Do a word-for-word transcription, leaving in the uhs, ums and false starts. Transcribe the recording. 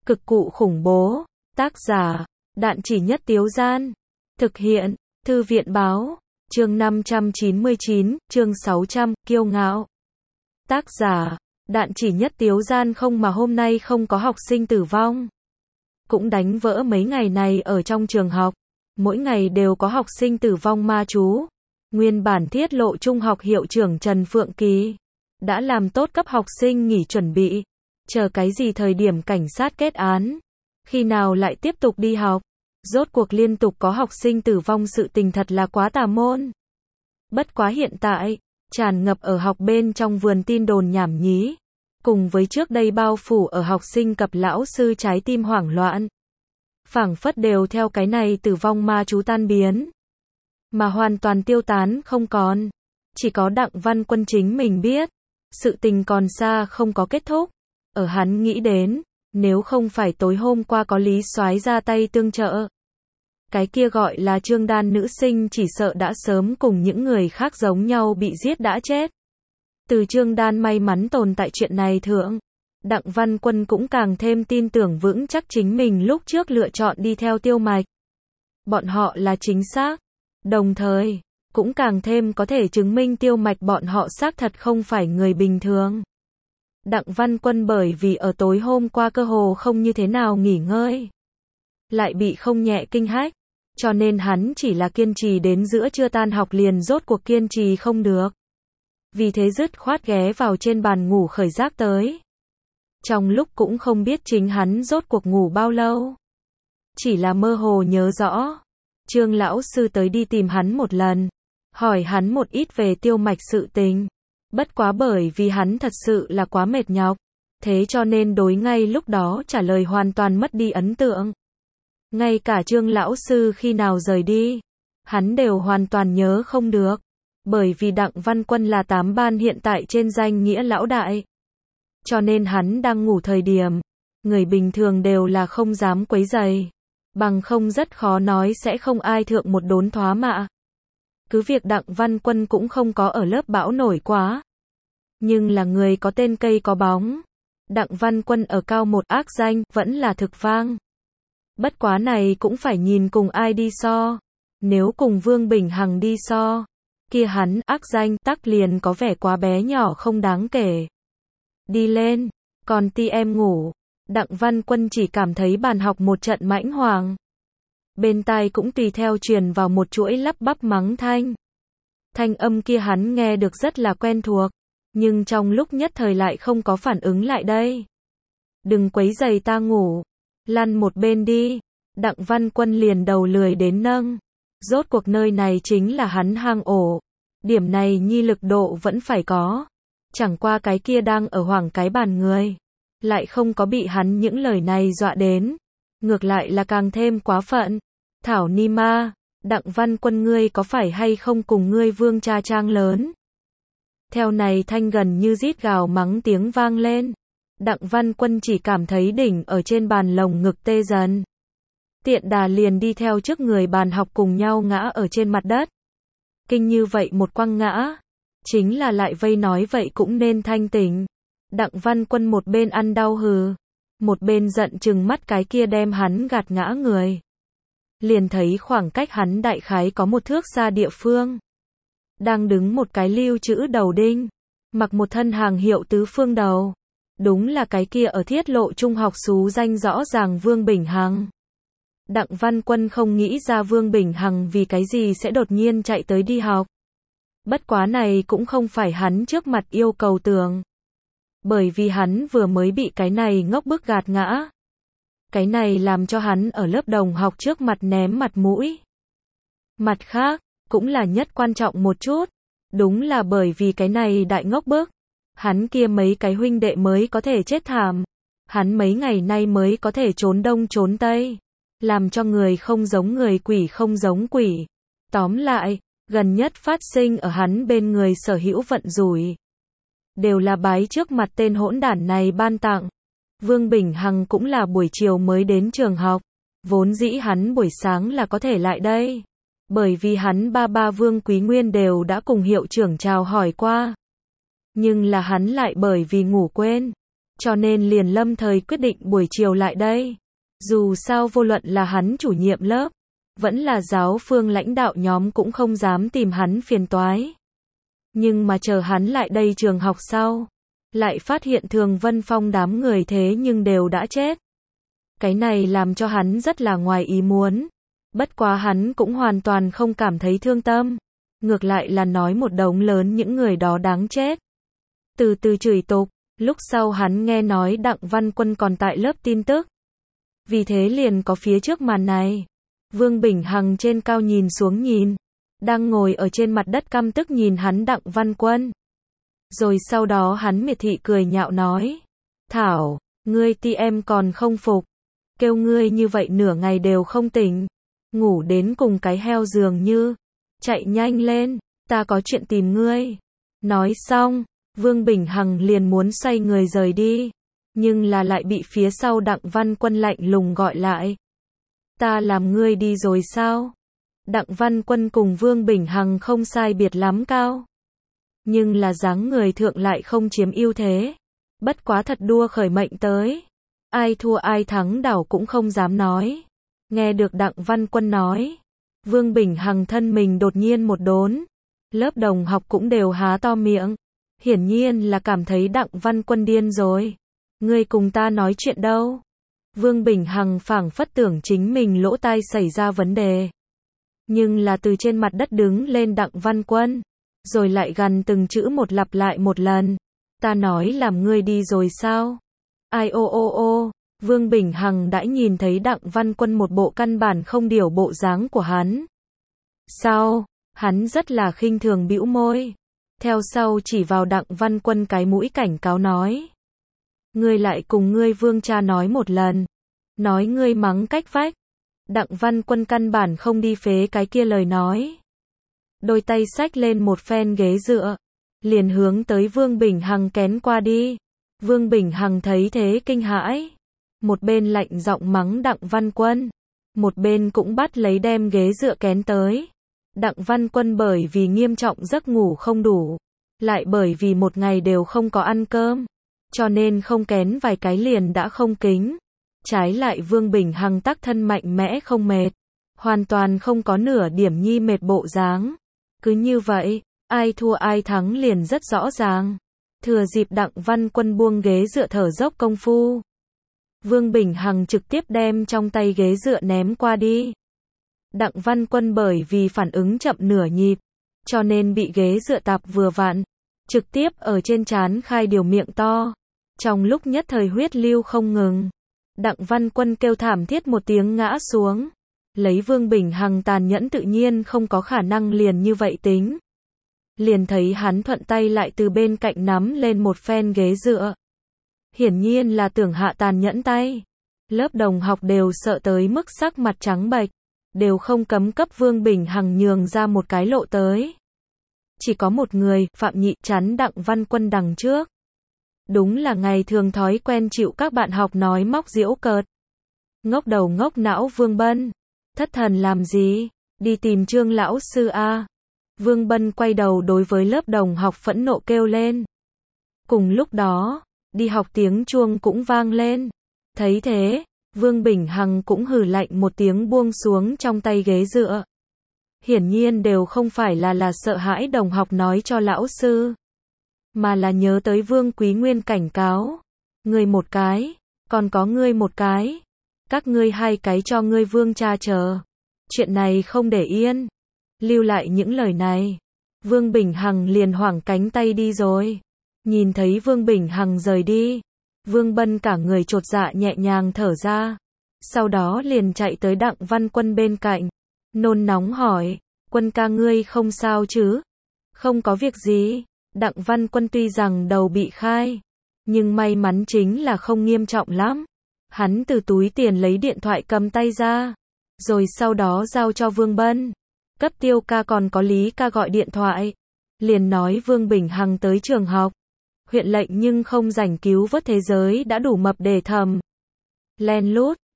Cực cụ khủng bố. Tác giả, Đạn Chỉ Nhất Tiếu Gian. Thực hiện, Thư viện Báo. Chương năm trăm chín mươi chín, chương sáu trăm, kiêu ngạo. Tác giả, Đạn Chỉ Nhất Tiếu Gian. Không mà hôm nay không có học sinh tử vong. Cũng đánh vỡ mấy ngày này ở trong trường học. Mỗi ngày đều có học sinh tử vong ma chú. Nguyên bản tiết lộ trung học hiệu trưởng Trần Phượng Kỳ đã làm tốt cấp học sinh nghỉ chuẩn bị. Chờ cái gì thời điểm cảnh sát kết án. Khi nào lại tiếp tục đi học. Rốt cuộc liên tục có học sinh tử vong, sự tình thật là quá tà môn. Bất quá hiện tại, tràn ngập ở học bên trong vườn tin đồn nhảm nhí. Cùng với trước đây bao phủ ở học sinh cập lão sư trái tim hoảng loạn. Phảng phất đều theo cái này tử vong ma chú tan biến. Mà hoàn toàn tiêu tán không còn. Chỉ có Đặng Văn Quân chính mình biết. Sự tình còn xa không có kết thúc. Ở hắn nghĩ đến, nếu không phải tối hôm qua có Lý Soái ra tay tương trợ. Cái kia gọi là Trương Đan nữ sinh chỉ sợ đã sớm cùng những người khác giống nhau bị giết đã chết. Từ Trương Đan may mắn tồn tại chuyện này thượng. Đặng Văn Quân cũng càng thêm tin tưởng vững chắc chính mình lúc trước lựa chọn đi theo Tiêu Mạch. Bọn họ là chính xác. Đồng thời, cũng càng thêm có thể chứng minh Tiêu Mạch bọn họ xác thật không phải người bình thường. Đặng Văn Quân bởi vì ở tối hôm qua cơ hồ không như thế nào nghỉ ngơi. Lại bị không nhẹ kinh hách. Cho nên hắn chỉ là kiên trì đến giữa trưa tan học liền rốt cuộc kiên trì không được. Vì thế dứt khoát ghé vào trên bàn ngủ khởi giấc tới. Trong lúc cũng không biết chính hắn rốt cuộc ngủ bao lâu. Chỉ là mơ hồ nhớ rõ. Trương lão sư tới đi tìm hắn một lần. Hỏi hắn một ít về Tiêu Mạch sự tình. Bất quá bởi vì hắn thật sự là quá mệt nhọc. Thế cho nên đối ngay lúc đó trả lời hoàn toàn mất đi ấn tượng. Ngay cả Trương lão sư khi nào rời đi. Hắn đều hoàn toàn nhớ không được. Bởi vì Đặng Văn Quân là tám ban hiện tại trên danh nghĩa lão đại. Cho nên hắn đang ngủ thời điểm. Người bình thường đều là không dám quấy rầy. Bằng không rất khó nói sẽ không ai thượng một đốn thoá mạ. Cứ việc Đặng Văn Quân cũng không có ở lớp bão nổi quá. Nhưng là người có tên cây có bóng. Đặng Văn Quân ở cao một ác danh, vẫn là thực vang. Bất quá này cũng phải nhìn cùng ai đi so. Nếu cùng Vương Bình Hằng đi so, kia hắn ác danh tắc liền có vẻ quá bé nhỏ không đáng kể. Đi lên, còn ti em ngủ. Đặng Văn Quân chỉ cảm thấy bàn học một trận mãnh hoàng. Bên tai cũng tùy theo truyền vào một chuỗi lắp bắp mắng thanh. Thanh âm kia hắn nghe được rất là quen thuộc, nhưng trong lúc nhất thời lại không có phản ứng lại đây. Đừng quấy giày ta ngủ, lăn một bên đi. Đặng Văn Quân liền đầu lười đến nâng. Rốt cuộc nơi này chính là hắn hang ổ. Điểm này nhi lực độ vẫn phải có. Chẳng qua cái kia đang ở hoảng cái bàn người. Lại không có bị hắn những lời này dọa đến. Ngược lại là càng thêm quá phận. Thảo ni ma, Đặng Văn Quân ngươi có phải hay không cùng ngươi Vương cha trang lớn. Theo này thanh gần như rít gào mắng tiếng vang lên. Đặng Văn Quân chỉ cảm thấy đỉnh ở trên bàn lồng ngực tê dần. Tiện đà liền đi theo trước người bàn học cùng nhau ngã ở trên mặt đất. Kinh như vậy một quăng ngã. Chính là lại vây nói vậy cũng nên thanh tỉnh. Đặng Văn Quân một bên ăn đau hừ. Một bên giận chừng mắt cái kia đem hắn gạt ngã người. Liền thấy khoảng cách hắn đại khái có một thước xa địa phương. Đang đứng một cái lưu chữ đầu đinh. Mặc một thân hàng hiệu tứ phương đầu. Đúng là cái kia ở thiết lộ trung học xú danh rõ ràng Vương Bình Hằng. Đặng Văn Quân không nghĩ ra Vương Bình Hằng vì cái gì sẽ đột nhiên chạy tới đi học. Bất quá này cũng không phải hắn trước mặt yêu cầu tưởng. Bởi vì hắn vừa mới bị cái này ngốc bức gạt ngã. Cái này làm cho hắn ở lớp đồng học trước mặt ném mặt mũi. Mặt khác, cũng là nhất quan trọng một chút. Đúng là bởi vì cái này đại ngốc bức. Hắn kia mấy cái huynh đệ mới có thể chết thảm. Hắn mấy ngày nay mới có thể trốn đông trốn tây. Làm cho người không giống người, quỷ không giống quỷ. Tóm lại, gần nhất phát sinh ở hắn bên người sở hữu vận rủi. Đều là bái trước mặt tên hỗn đản này ban tặng. Vương Bình Hằng cũng là buổi chiều mới đến trường học. Vốn dĩ hắn buổi sáng là có thể lại đây. Bởi vì hắn ba ba Vương Quý Nguyên đều đã cùng hiệu trưởng chào hỏi qua. Nhưng là hắn lại bởi vì ngủ quên. cho nên liền lâm thời quyết định buổi chiều lại đây. Dù sao vô luận là hắn chủ nhiệm lớp, vẫn là giáo phương lãnh đạo nhóm cũng không dám tìm hắn phiền toái. Nhưng mà chờ hắn lại đây trường học sau, lại phát hiện Thường Vân Phong đám người thế nhưng đều đã chết. Cái này làm cho hắn rất là ngoài ý muốn. Bất quá hắn cũng hoàn toàn không cảm thấy thương tâm. Ngược lại là nói một đống lớn những người đó đáng chết. Từ từ chửi tục, lúc sau hắn nghe nói Đặng Văn Quân còn tại lớp tin tức. Vì thế liền có phía trước màn này. Vương Bình Hằng trên cao nhìn xuống nhìn. Đang ngồi ở trên mặt đất căm tức nhìn hắn Đặng Văn Quân. Rồi sau đó hắn miệt thị cười nhạo nói. Thảo, ngươi ti em còn không phục. Kêu ngươi như vậy nửa ngày đều không tỉnh. Ngủ đến cùng cái heo dường như. Chạy nhanh lên, ta có chuyện tìm ngươi. Nói xong, Vương Bình Hằng liền muốn xoay người rời đi. Nhưng là lại bị phía sau Đặng Văn Quân lạnh lùng gọi lại. Ta làm ngươi đi rồi sao? Đặng Văn Quân cùng Vương Bình Hằng không sai biệt lắm cao. Nhưng là dáng người thượng lại không chiếm ưu thế. Bất quá thật đua khởi mệnh tới. Ai thua ai thắng đảo cũng không dám nói. Nghe được Đặng Văn Quân nói. Vương Bình Hằng thân mình đột nhiên một đốn. Lớp đồng học cũng đều há to miệng. Hiển nhiên là cảm thấy Đặng Văn Quân điên rồi. Ngươi cùng ta nói chuyện đâu? Vương Bình Hằng phảng phất tưởng chính mình lỗ tai xảy ra vấn đề. Nhưng là từ trên mặt đất đứng lên Đặng Văn Quân. Rồi lại gần từng chữ một lặp lại một lần. Ta nói làm ngươi đi rồi sao? Ai ô ô ô. Vương Bình Hằng đã nhìn thấy Đặng Văn Quân một bộ căn bản không điều bộ dáng của hắn. Sao? Hắn rất là khinh thường bĩu môi. Theo sau chỉ vào Đặng Văn Quân cái mũi cảnh cáo nói. Ngươi lại cùng ngươi Vương cha nói một lần. Nói ngươi mắng cách vách. Đặng Văn Quân căn bản không đi phế cái kia lời nói. Đôi tay xách lên một phen ghế dựa. Liền hướng tới Vương Bình Hằng kén qua đi. Vương Bình Hằng thấy thế kinh hãi. Một bên lạnh giọng mắng Đặng Văn Quân. Một bên cũng bắt lấy đem ghế dựa kén tới. Đặng Văn Quân bởi vì nghiêm trọng giấc ngủ không đủ. Lại bởi vì một ngày đều không có ăn cơm. Cho nên không kén vài cái liền đã không kính. Trái lại Vương Bình Hằng tác thân mạnh mẽ không mệt. Hoàn toàn không có nửa điểm nhi mệt bộ dáng. Cứ như vậy, ai thua ai thắng liền rất rõ ràng. Thừa dịp Đặng Văn Quân buông ghế dựa thở dốc công phu. Vương Bình Hằng trực tiếp đem trong tay ghế dựa ném qua đi. Đặng Văn Quân bởi vì phản ứng chậm nửa nhịp, cho nên bị ghế dựa tạp vừa vặn, trực tiếp ở trên trán khai điều miệng to. Trong lúc nhất thời huyết lưu không ngừng, Đặng Văn Quân kêu thảm thiết một tiếng ngã xuống. Lấy Vương Bình Hằng tàn nhẫn tự nhiên không có khả năng liền như vậy tính. Liền thấy hắn thuận tay lại từ bên cạnh nắm lên một phen ghế dựa. Hiển nhiên là tưởng hạ tàn nhẫn tay. Lớp đồng học đều sợ tới mức sắc mặt trắng bệch, đều không cấm cấp Vương Bình Hằng nhường ra một cái lộ tới. Chỉ có một người, Phạm Nhị, chắn Đặng Văn Quân đằng trước. Đúng là ngày thường thói quen chịu các bạn học nói móc giễu cợt. Ngốc đầu ngốc não Vương Bân. Thất thần làm gì? Đi tìm Trương lão sư a. Vương Bân quay đầu đối với lớp đồng học phẫn nộ kêu lên. Cùng lúc đó, đi học tiếng chuông cũng vang lên. Thấy thế, Vương Bình Hằng cũng hừ lạnh một tiếng buông xuống trong tay ghế dựa. Hiển nhiên đều không phải là là sợ hãi đồng học nói cho lão sư, mà là nhớ tới Vương Quý Nguyên cảnh cáo. Ngươi một cái, còn có ngươi một cái. Các ngươi hai cái cho ngươi Vương cha chờ. Chuyện này không để yên. Lưu lại những lời này. Vương Bình Hằng liền hoảng cánh tay đi rồi. Nhìn thấy Vương Bình Hằng rời đi. Vương Bân cả người chột dạ nhẹ nhàng thở ra. Sau đó liền chạy tới Đặng Văn Quân bên cạnh. Nôn nóng hỏi. Quân ca ngươi không sao chứ? Không có việc gì. Đặng Văn Quân tuy rằng đầu bị khai. Nhưng may mắn chính là không nghiêm trọng lắm. Hắn từ túi tiền lấy điện thoại cầm tay ra. Rồi sau đó giao cho Vương Bân. Cấp Tiêu ca còn có Lý ca gọi điện thoại. Liền nói Vương Bình Hằng tới trường học. Huyện lệnh nhưng không rảnh cứu vớt thế giới đã đủ mập để thầm. Len lút.